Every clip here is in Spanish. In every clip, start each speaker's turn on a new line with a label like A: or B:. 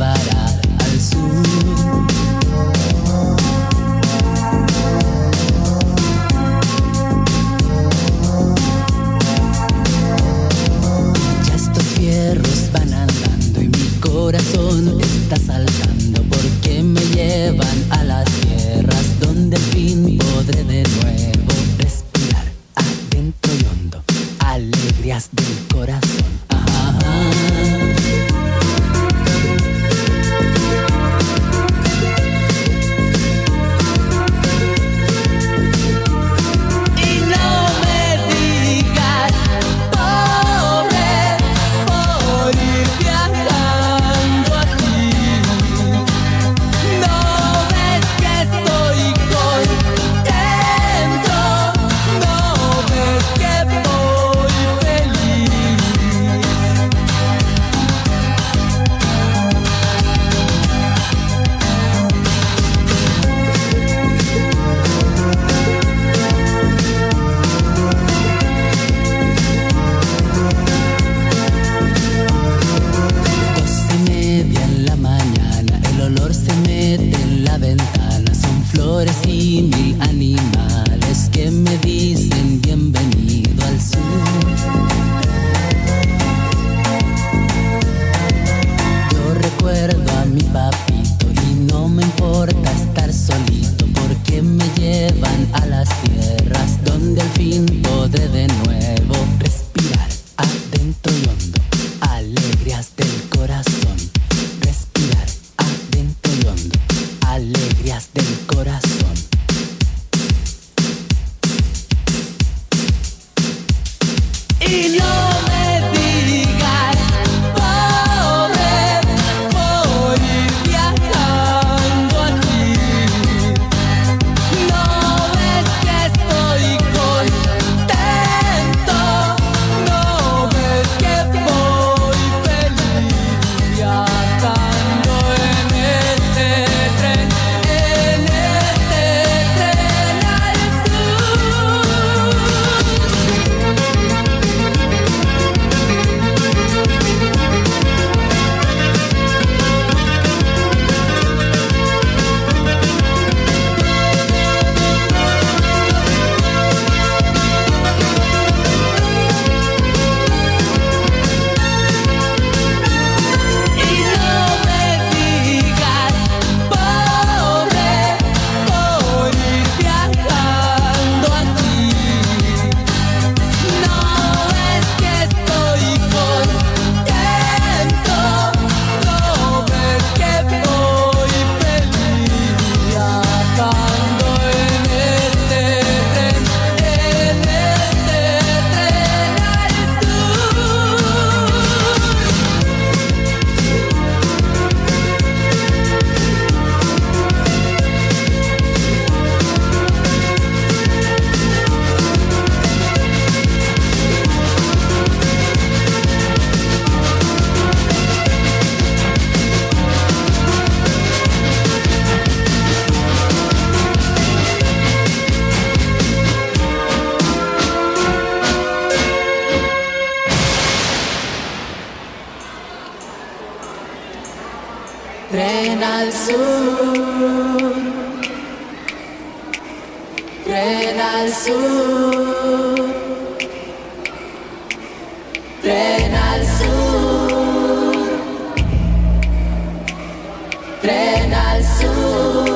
A: llevará al sur. Ya estos fierros van andando y mi corazón está saltando porque me llevan a las tierras donde al fin podré de nuevo respirar adentro y hondo, alegrías del corazón. Y mil animales que me dicen bienvenido al sur. Yo recuerdo a mi papito y no me importa estar solito porque me llevan a las tierras donde al fin podré de nuevo respirar adentro y hondo, alegrías del corazón. Respirar adentro y hondo, alegrías del corazón. Y no me digas, pobre, por ir viajando así. No ves que estoy contento, no ves que voy feliz viajando en este tren al sur. Tren al sur, tren al sur, tren al sur, tren al sur.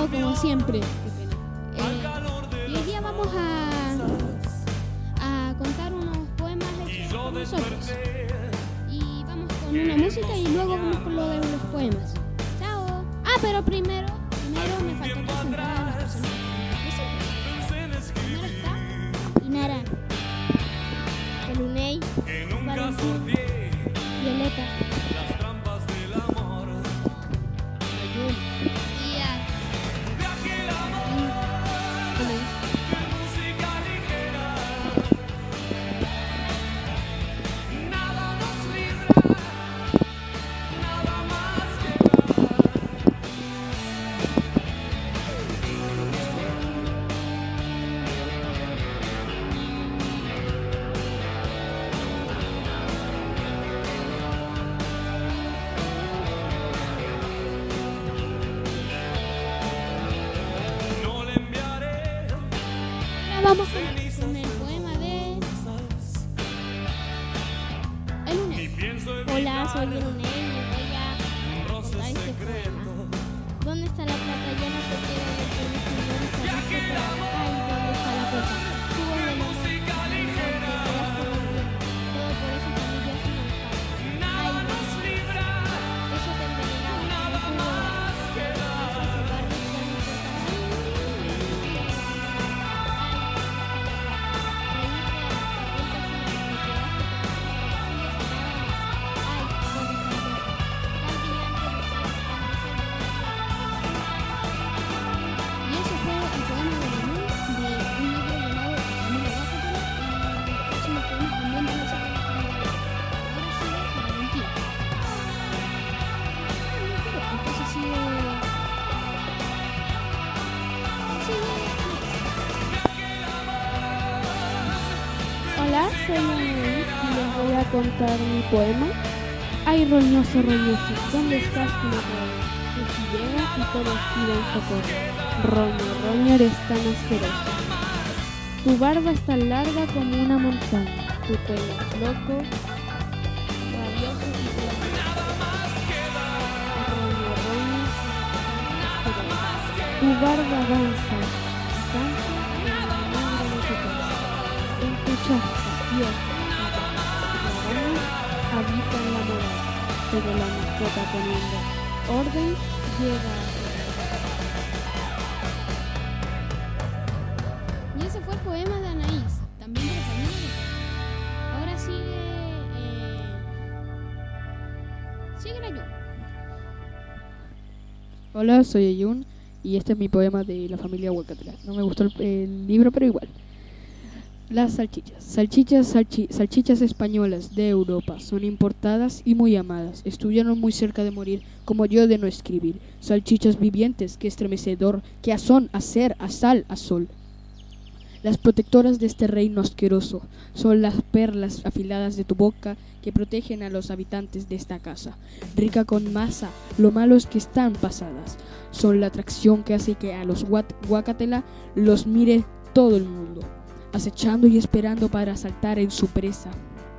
B: como siempre. Y hoy día vamos a contar unos poemas hechos por nosotros. Y vamos con una música y luego vamos con lo de los poemas. ¡Chao! Pero primero me faltó presentar a las personas. Primero está Inara, Elunei, Valentín, Violeta, Ayun, Ian, vamos con el poema de Elunei. Hola, soy Elunei y voy a contar este poema. ¿Dónde está la plata? Ya no te quiero ver por mi señor y saliste por acá. ¿Y dónde está la puerta? Tuvo de nuevo, te quedaste dormido. Todo por esa familia sin enfado. Ay, Dios, eso te envenenaba. No pudo salvarme, ya no importa nada.
C: Hola, soy Elunei y les voy a contar mi poema. Ay, roñoso, roñoso, ¿dónde estás tú, roño? Que si llega y todos piden socorro. Roño, roño, eres tan asqueroso. Tu barba es tan larga como una montaña. Tu pelo es loco, rabioso y tierno. Roño, roño, asqueroso. Tu barba avanza y cansa en la negra de tu casa. En tu chasca, Dios, la araña habita en la morada, pero la mascota poniendo orden llega
B: Y ese fue el poema de Anaís, también de la familia. Ahora sigue la Ayun.
C: Hola, soy Ayun y este es mi poema de la familia Huacatela. No me gustó el libro, pero igual. Las salchichas. Salchichas españolas de Europa son importadas y muy amadas. Estuvieron muy cerca de morir, como yo de no escribir. Salchichas vivientes, que estremecedor, que asón, a ser, a sal, a sol. Las protectoras de este reino asqueroso son las perlas afiladas de tu boca que protegen a los habitantes de esta casa. Rica con masa, lo malo es que están pasadas. Son la atracción que hace que a los Huacatela los mire todo el mundo, acechando y esperando para asaltar en su presa.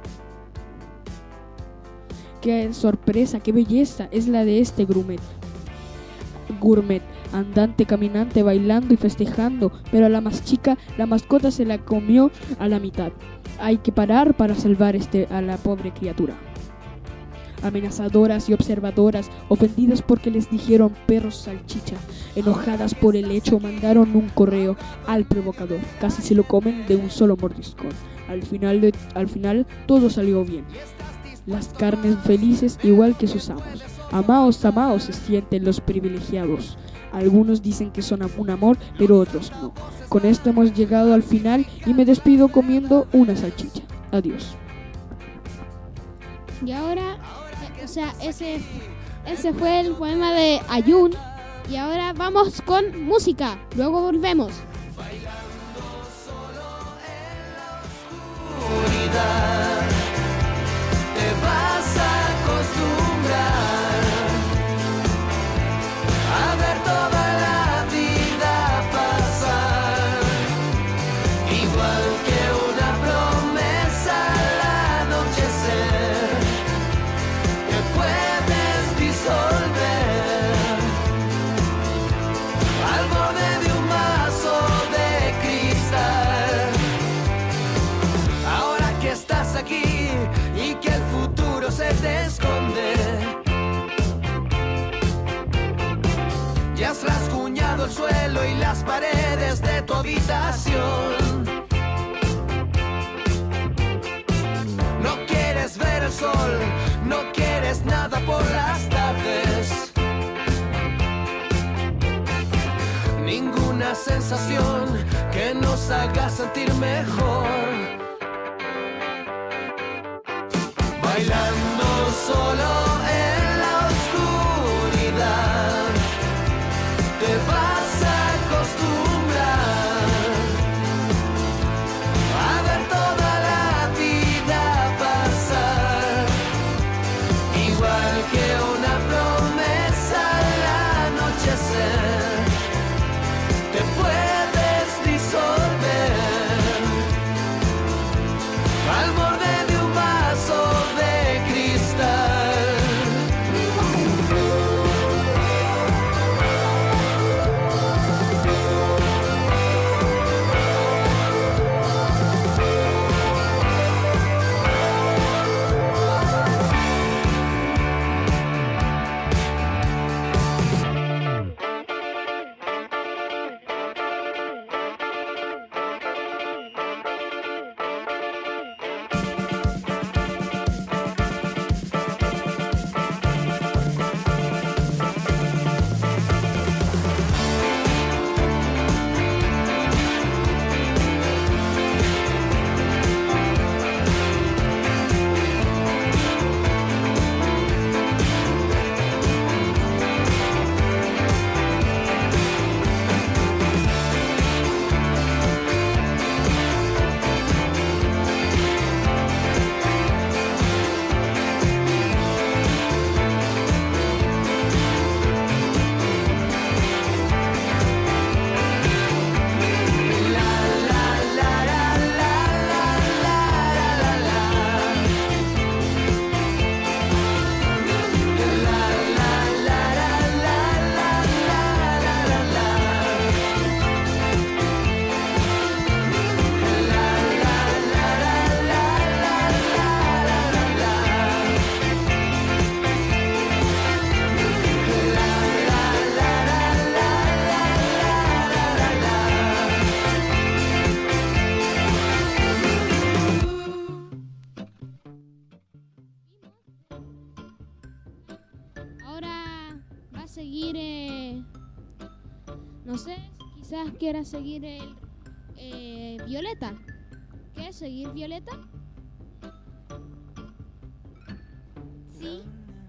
C: ¡Qué sorpresa, qué belleza es la de este gourmet, andante, caminante, bailando y festejando! Pero a la más chica, la mascota se la comió a la mitad. Hay que parar para salvar a la pobre criatura. Amenazadoras y observadoras, ofendidas porque les dijeron perros salchicha, enojadas por el hecho, mandaron un correo al provocador. Casi se lo comen de un solo mordiscón. Al final todo salió bien. Las carnes felices igual que sus amos. Amaos, amaos, se sienten los privilegiados. Algunos dicen que son un amor, pero otros no. Con esto hemos llegado al final y me despido comiendo una salchicha. Adiós.
B: Y ahora, ese fue el poema de Ayun. Y ahora vamos con música. Luego volvemos.
A: Te vas a acostumbrar a ver toda la vida pasar, igual que una promesa al anochecer, que puedes disolver.
D: aquí y que el futuro se te esconde. Ya has rasguñado el suelo y las paredes de tu habitación. No quieres ver el sol, no quieres nada por las tardes. Ninguna sensación que nos haga sentir mejor. Bailando solo en la oscuridad, te vas a acostumbrar a ver toda la vida pasar, igual que una promesa al anochecer. Te puedes disolver al borde de un vaso de cristal.
B: Seguir, no sé, quizás quiera seguir Violeta. ¿Qué? ¿Seguir Violeta? Sí.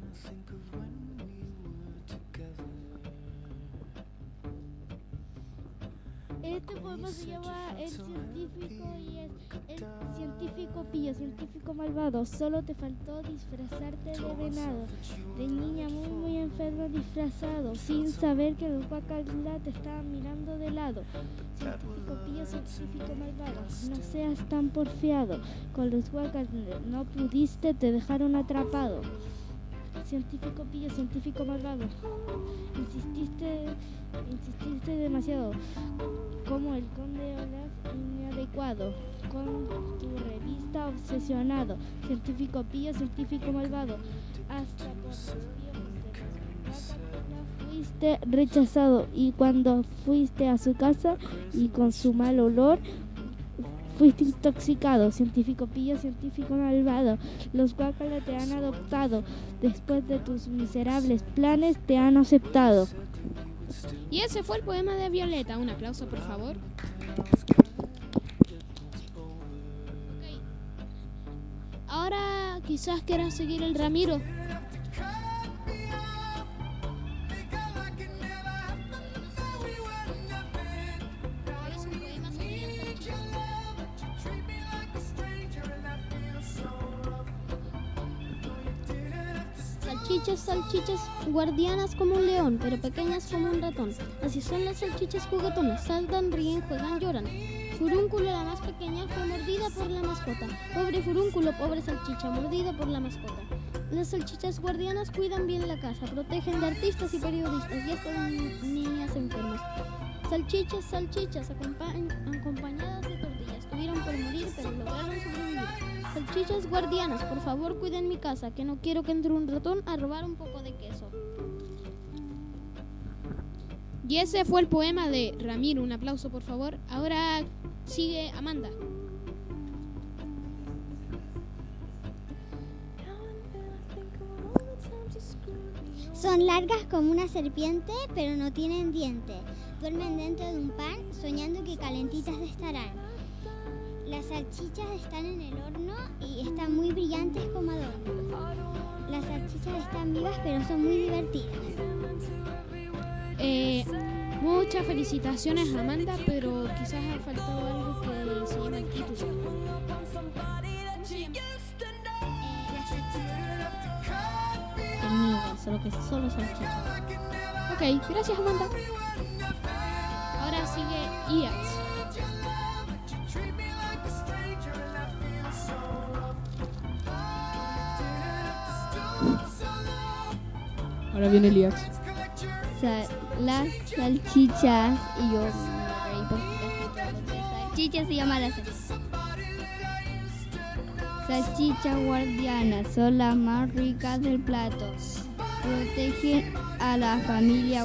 B: Este poema se llama El científico y es el científico pillo, científico malvado. Solo te faltó disfrazarte de venado, de niña muy enferma disfrazado, sin saber que los guacalas te estaban mirando de lado. Científico pillo, científico malvado, no seas tan porfiado, con los guacalas no pudiste, te dejaron atrapado. Científico pillo, científico malvado, insististe demasiado, como el conde Olaf inadecuado, con tu revista obsesionado. Científico pillo, científico malvado, hasta por los piojos fuiste rechazado, y cuando fuiste a su casa y con su mal olor fuiste intoxicado. Científico pillo, científico malvado, los guácalas te han adoptado, después de tus miserables planes te han aceptado.
E: Y ese fue el poema de Violeta. Un aplauso, por favor. Okay. Ahora quizás quieras seguir el Ramiro. Salchichas, salchichas, guardianas como un león, pero pequeñas como un ratón. Así son las salchichas juguetonas, saltan, ríen, juegan, lloran. Furúnculo, la más pequeña, fue mordida por la mascota. Pobre furúnculo, pobre salchicha, mordida por la mascota. Las salchichas guardianas cuidan bien la casa, protegen de artistas y periodistas y hasta niñas enfermas. Salchichas, salchichas, acompañadas de tortillas, tuvieron por morir, pero lograron sobrevivir. Salchichas guardianas, por favor cuiden mi casa, que no quiero que entre un ratón a robar un poco de queso.
B: Y ese fue el poema de Ramiro. Un aplauso, por favor. Ahora sigue Amanda.
E: Son largas como una serpiente, pero no tienen dientes. Duermen dentro de un pan, soñando que calentitas estarán. Las salchichas están en el horno y están muy brillantes como adorno. Las salchichas están vivas, pero son muy divertidas.
B: Muchas felicitaciones, Amanda, pero quizás ha faltado algo que se llama actitud.
E: ¿Cómo se llama? Las salchichas. El mío, solo que solo salchichas.
B: Ok, gracias, Amanda. Ahora sigue Iax.
C: Ahora viene Eliax.
E: Las salchichas y yo me reí porque salchichas se llama la salchicha. Salchichas guardianas son las más ricas del plato. Protegen a la familia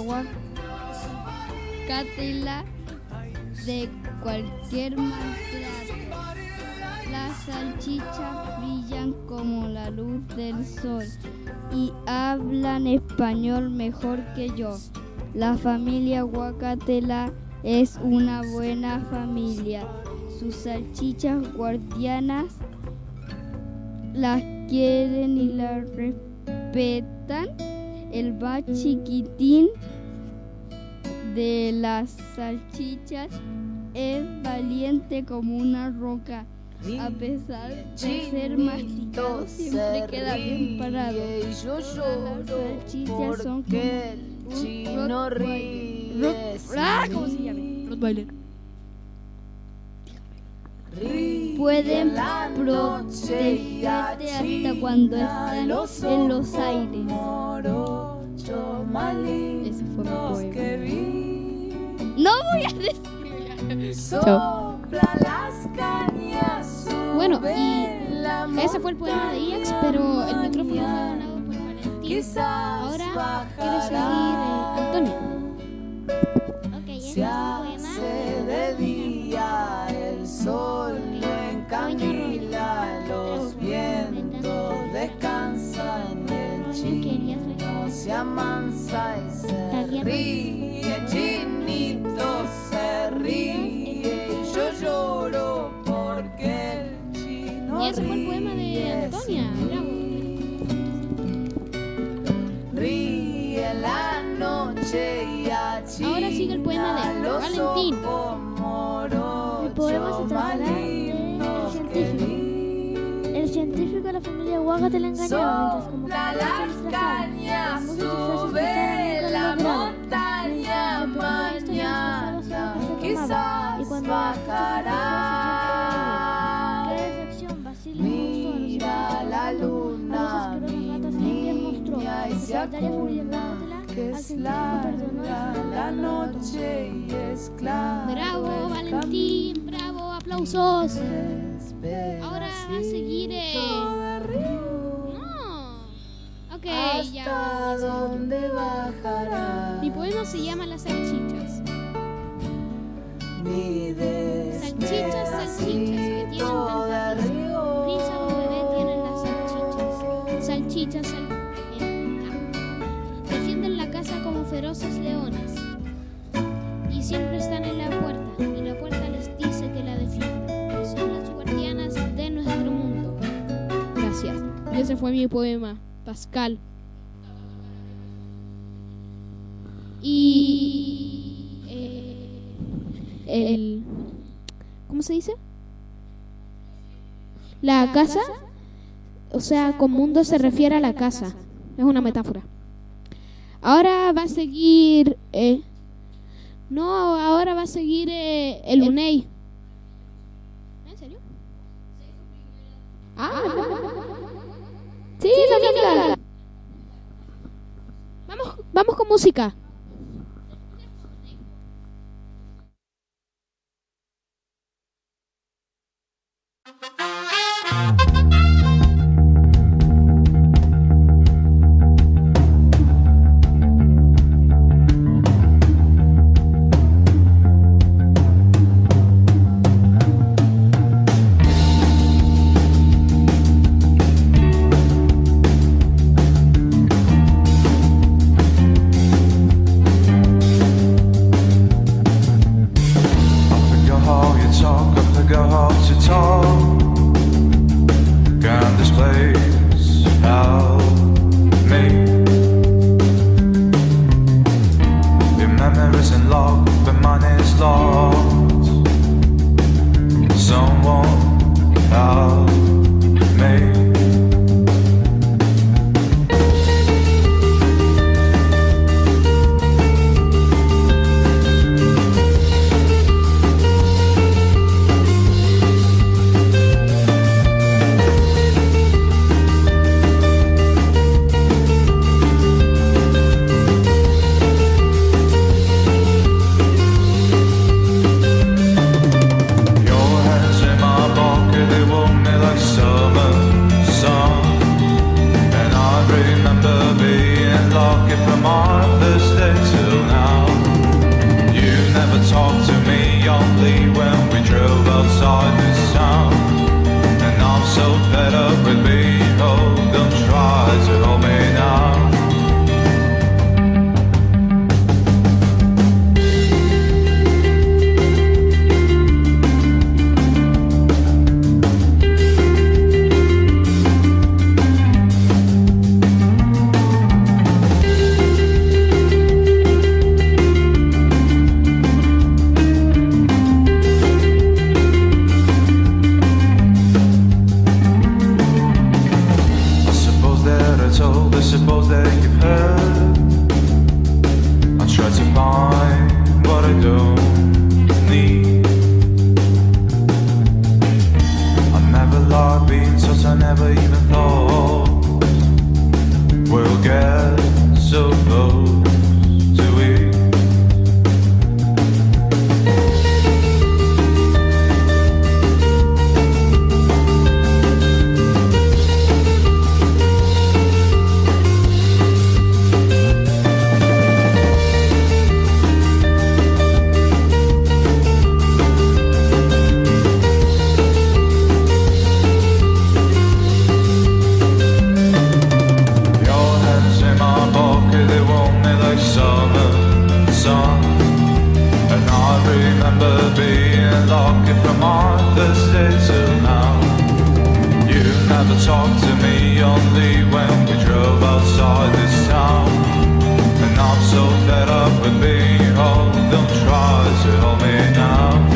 E: Huacatela de cualquier maltrato. Las salchichas brillan como la luz del sol y hablan español mejor que yo. La familia Huacatela es una buena familia. Sus salchichas guardianas las quieren y las respetan. El más chiquitín de las salchichas es valiente como una roca. A pesar de ser masticado, siempre queda bien parado.
D: Yo lloro
E: Las salchichas son
D: porque el chino ríe.
C: ¿Cómo se llama? Rottweiler.
E: pueden protegerte hasta cuando están en los aires.
C: Ese fue mi poema.
E: No voy a decir.
C: Chao.
B: Bueno, y ese fue el poema de Iax, pero el micrófono fue ganado por Valentín. Ahora quiere seguir Antonio.
E: Ok, este es un poema.
D: De día el sol lo encandila, los vientos descansan, el chino se amansa y se ríe, chinito se ríe, y yo lloro porque el chino
B: Y ese fue el poema de Antonia. Bravo.
D: ríe la noche y
B: Ahora sigue el poema de Valentín.
E: El poema se tratará del científico. El científico de la familia Huaca te la engañaba, mientras como
D: las cañas, sube la montaña, mañana quizás bajará.
E: ¡Qué decepción! Basilio
D: Mira la luna, niña, y se acuerda que es larga la noche y es clara.
B: Bravo, Valentín. Bravo, aplausos. Ahora va a seguir. No. Ok, ya.
D: ¿Hasta dónde bajará?
B: Mi poema se llama Las salchichas.
D: Mi
B: Salchichas, salchichas, que tienen tanta risa un bebé tienen las salchichas. Salchichas, defienden la casa como feroces leones. Y siempre están en la puerta, y la puerta les dice que la defiendan. Y son las guardianas de nuestro mundo. Gracias. Y ese fue mi poema, Pascal. Y ¿cómo se dice? La casa, o sea, con mundo se refiere a la casa. Es una metáfora. Ahora va a seguir ahora va a seguir el UNEI. ¿En serio? Sí, también. Vamos con música.
F: from our first day till now. You never talked to me, only when we drove outside this town. And I'm so fed up with being old, don't try to hold me now. Suppose that you've heard. I try to find what I don't need. I never liked being such, I never even thought we'll get so close to it. Talk to me only when we drove outside this town. And I'm so fed up with being old, don't try to hold me now.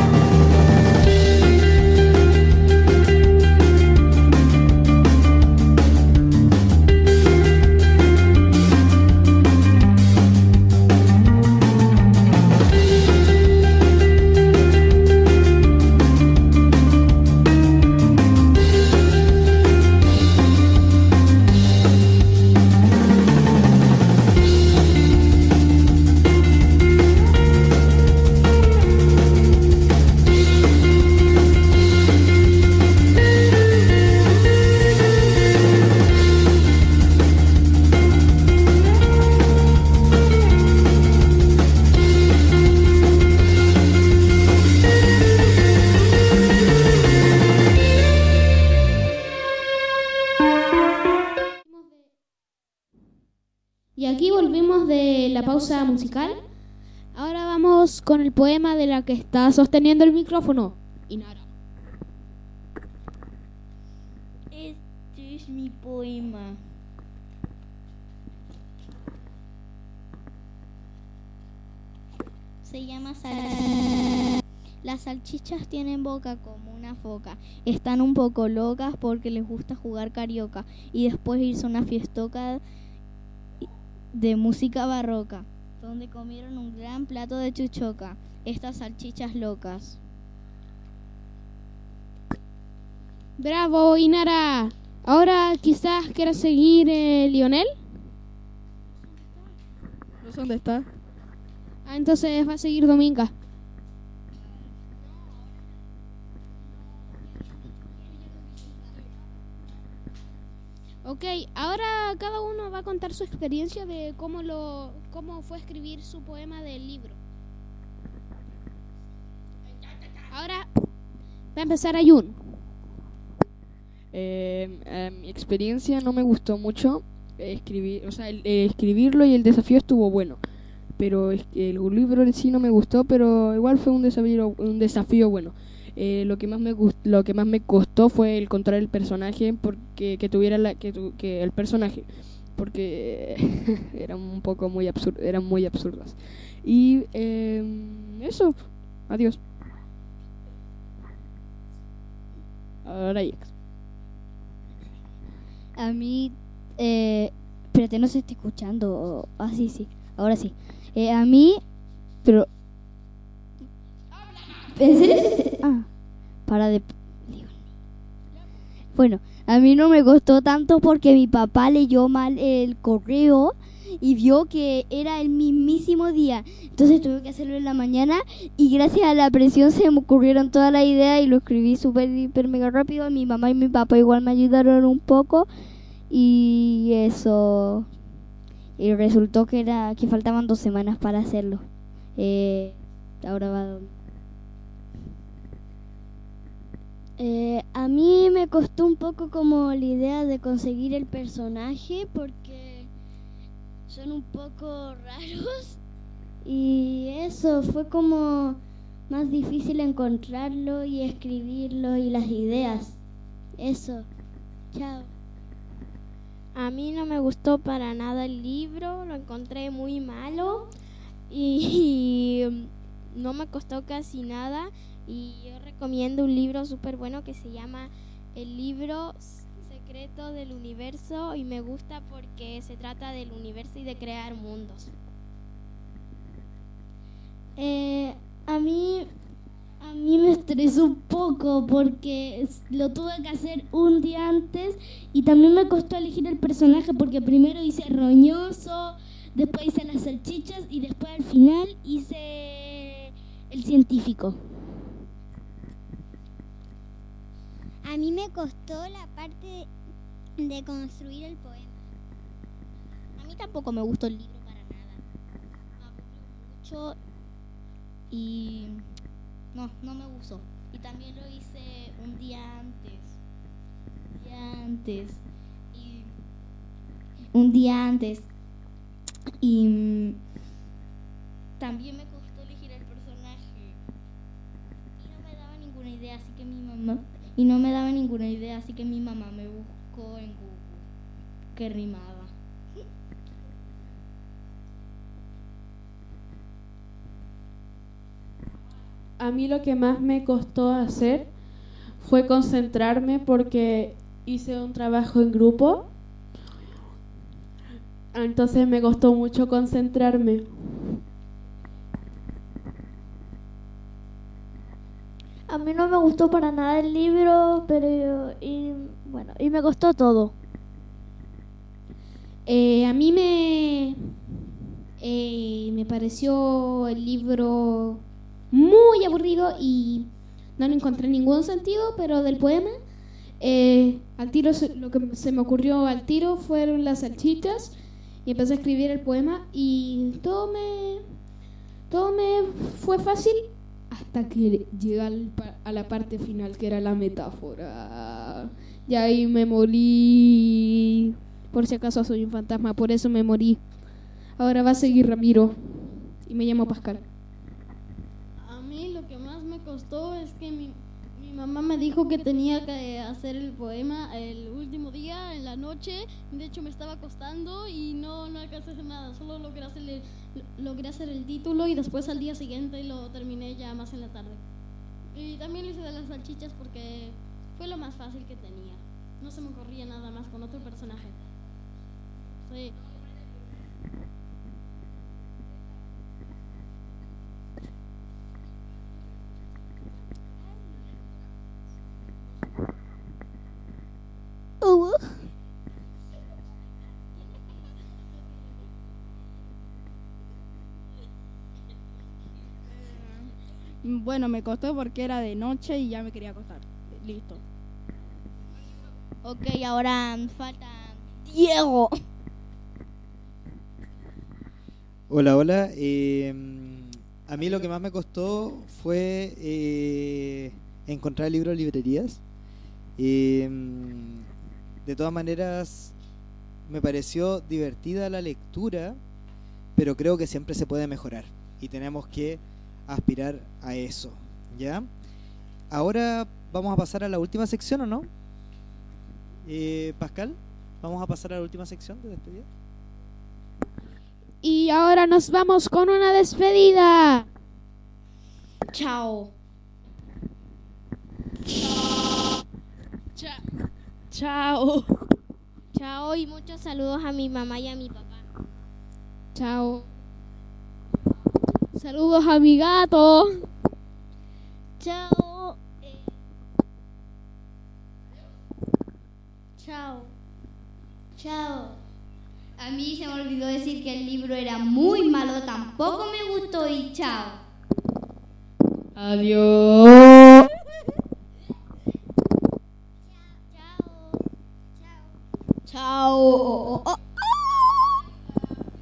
B: Y aquí volvimos de la pausa musical. Ahora vamos con el poema de la que está sosteniendo el micrófono, Inara.
E: Este es mi poema. Se llama Las salchichas tienen boca como una foca. Están un poco locas porque les gusta jugar carioca y después irse a una fiestoca de música barroca, donde comieron un gran plato de chuchoca, estas salchichas locas.
B: Bravo, Inara. Ahora quizás quieras seguir, Lionel.
C: No sé dónde está.
B: Entonces va a seguir Dominga. Ok, ahora cada uno va a contar su experiencia de cómo fue escribir su poema del libro. Ahora va a empezar Ayun.
C: Mi experiencia no me gustó mucho escribirlo, y el desafío estuvo bueno, pero el libro en sí no me gustó, pero igual fue un desafío bueno. Lo que más me costó fue encontrar el personaje, porque que el personaje, porque eran muy absurdas. Y eso. Adiós. Ahora Alex.
E: A mí, espérate, no se está escuchando. Ah, sí, ahora sí. A mí, pero... ¿En serio? Para de... Bueno, a mí no me costó tanto porque mi papá leyó mal el correo y vio que era el mismísimo día. Entonces tuve que hacerlo en la mañana y gracias a la presión se me ocurrieron todas las ideas y lo escribí súper, hiper, mega rápido. Mi mamá y mi papá igual me ayudaron un poco y eso.
G: y resultó que faltaban 2 semanas para hacerlo. Ahora va.
E: A mí me costó un poco como la idea de conseguir el personaje porque son un poco raros y eso fue como más difícil encontrarlo y escribirlo y las ideas. Eso. Chao.
B: A mí no me gustó para nada el libro, lo encontré muy malo y no me costó casi nada. Y yo recomiendo un libro súper bueno que se llama El libro secreto del universo y me gusta porque se trata del universo y de crear mundos.
E: A mí me estresó un poco porque lo tuve que hacer un día antes y también me costó elegir el personaje porque primero hice Roñoso, después hice las salchichas y después al final hice el científico.
H: A mí me costó la parte de construir el poema.
G: A mí tampoco me gustó el libro para nada. Me aburrió mucho y no me gustó. Y también lo hice un día antes. Y también me costó elegir el personaje. Y no me daba ninguna idea, así que mi mamá me buscó en Google que rimaba.
I: A mí lo que más me costó hacer fue concentrarme porque hice un trabajo en grupo. Entonces me costó mucho concentrarme.
E: A mí no me gustó para nada el libro, y me costó todo.
C: A mí me pareció el libro muy aburrido y no le encontré ningún sentido, pero del poema, al tiro lo que se me ocurrió al tiro fueron las salchichas y empecé a escribir el poema y todo me fue fácil hasta que llegué a la parte final, que era la metáfora. Y ahí me morí. Por si acaso soy un fantasma, por eso me morí. Ahora va a seguir Ramiro y me llamo Pascal.
J: A mí lo que más me costó es que mi mamá me dijo que tenía que hacer el poema el último día, en la noche. De hecho me estaba acostando y no alcancé a hacer nada, solo logré hacer el título y después al día siguiente lo terminé ya más en la tarde. Y también lo hice de las salchichas porque fue lo más fácil que tenía. No se me ocurría nada más con otro personaje. Sí.
K: Bueno, me costó porque era de noche y ya me quería acostar. Listo.
G: Ok, ahora falta Diego.
L: Hola. A mí lo que más me costó fue encontrar el libro en librerías. De todas maneras, me pareció divertida la lectura, pero creo que siempre se puede mejorar y tenemos que aspirar a eso, ¿ya? Ahora vamos a pasar a la última sección, ¿o no? Pascal, vamos a pasar a la última sección de despedida.
C: Y ahora nos vamos con una despedida.
G: Chao.
C: Chao.
B: Chao y muchos saludos a mi mamá y a mi papá.
C: Chao. Saludos a mi gato.
E: Chao. Chao.
G: A mí se me olvidó decir que el libro era muy malo, tampoco me gustó y chao.
C: Adiós.
G: Chao.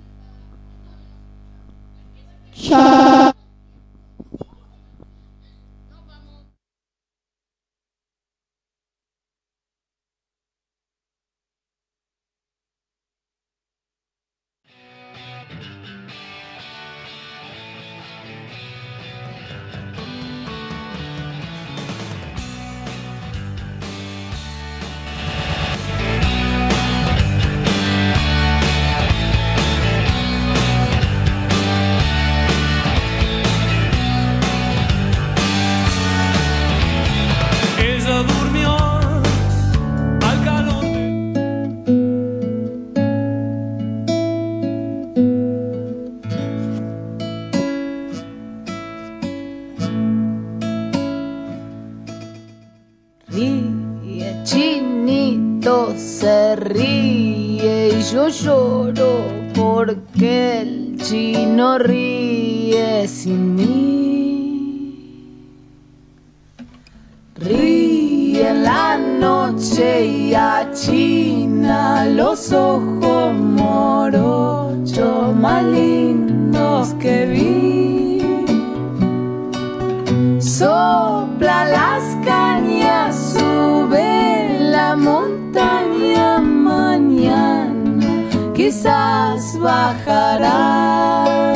A: chinito se ríe y yo lloro porque el chino ríe sin mí. Ríe en la noche y achina los ojos morochos más lindos que vi. Sopla las cañas, sube la montaña, mañana quizás bajará.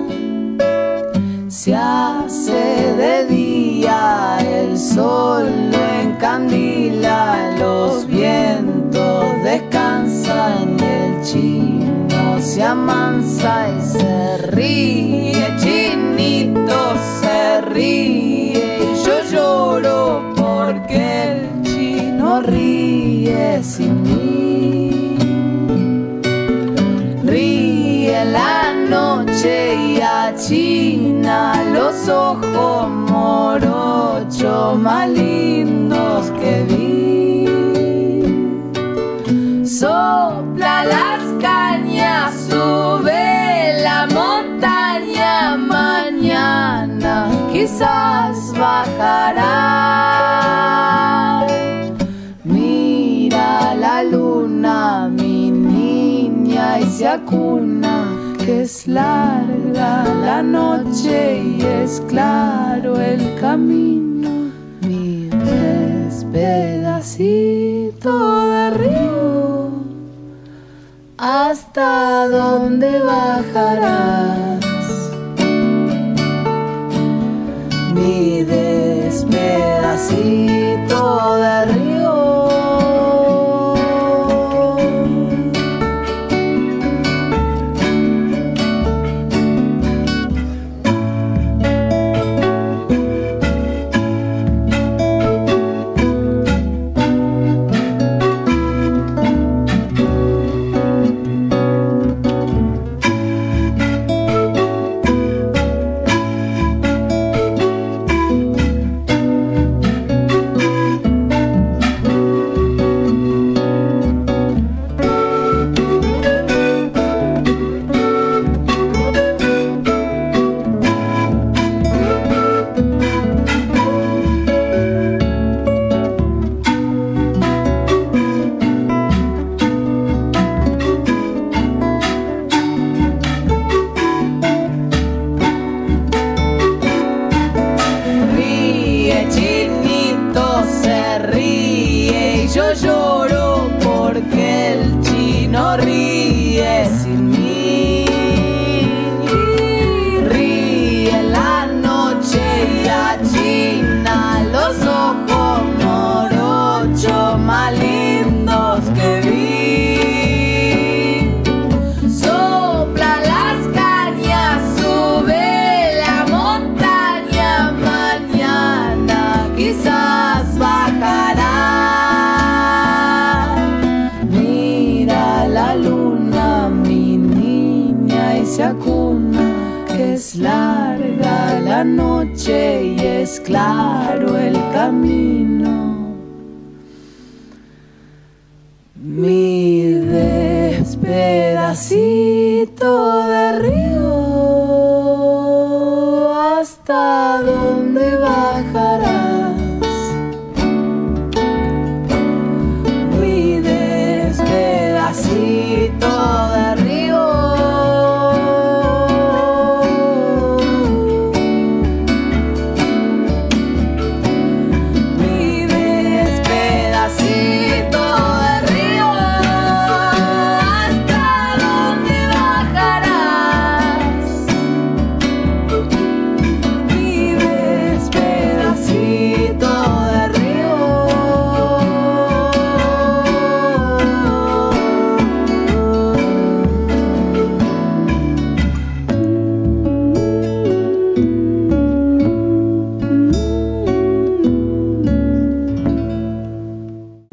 A: Se hace de día, el sol lo encandila, los vientos descansan, el chino se amansa y se ríe, chinito se ríe y yo lloro porque el chino ríe sin mí. Ríe la noche y achina los ojos morochos más lindos que vi. Sopla las cañas, sube la montaña, mañana quizás bajará. Mira la luna, mi niña, y se acuna, que es larga la noche y es claro el camino. Mi pedacito de río, ¿hasta dónde bajarás? Mi pedacito de río. Larga la noche y es claro el camino. Mi despedacito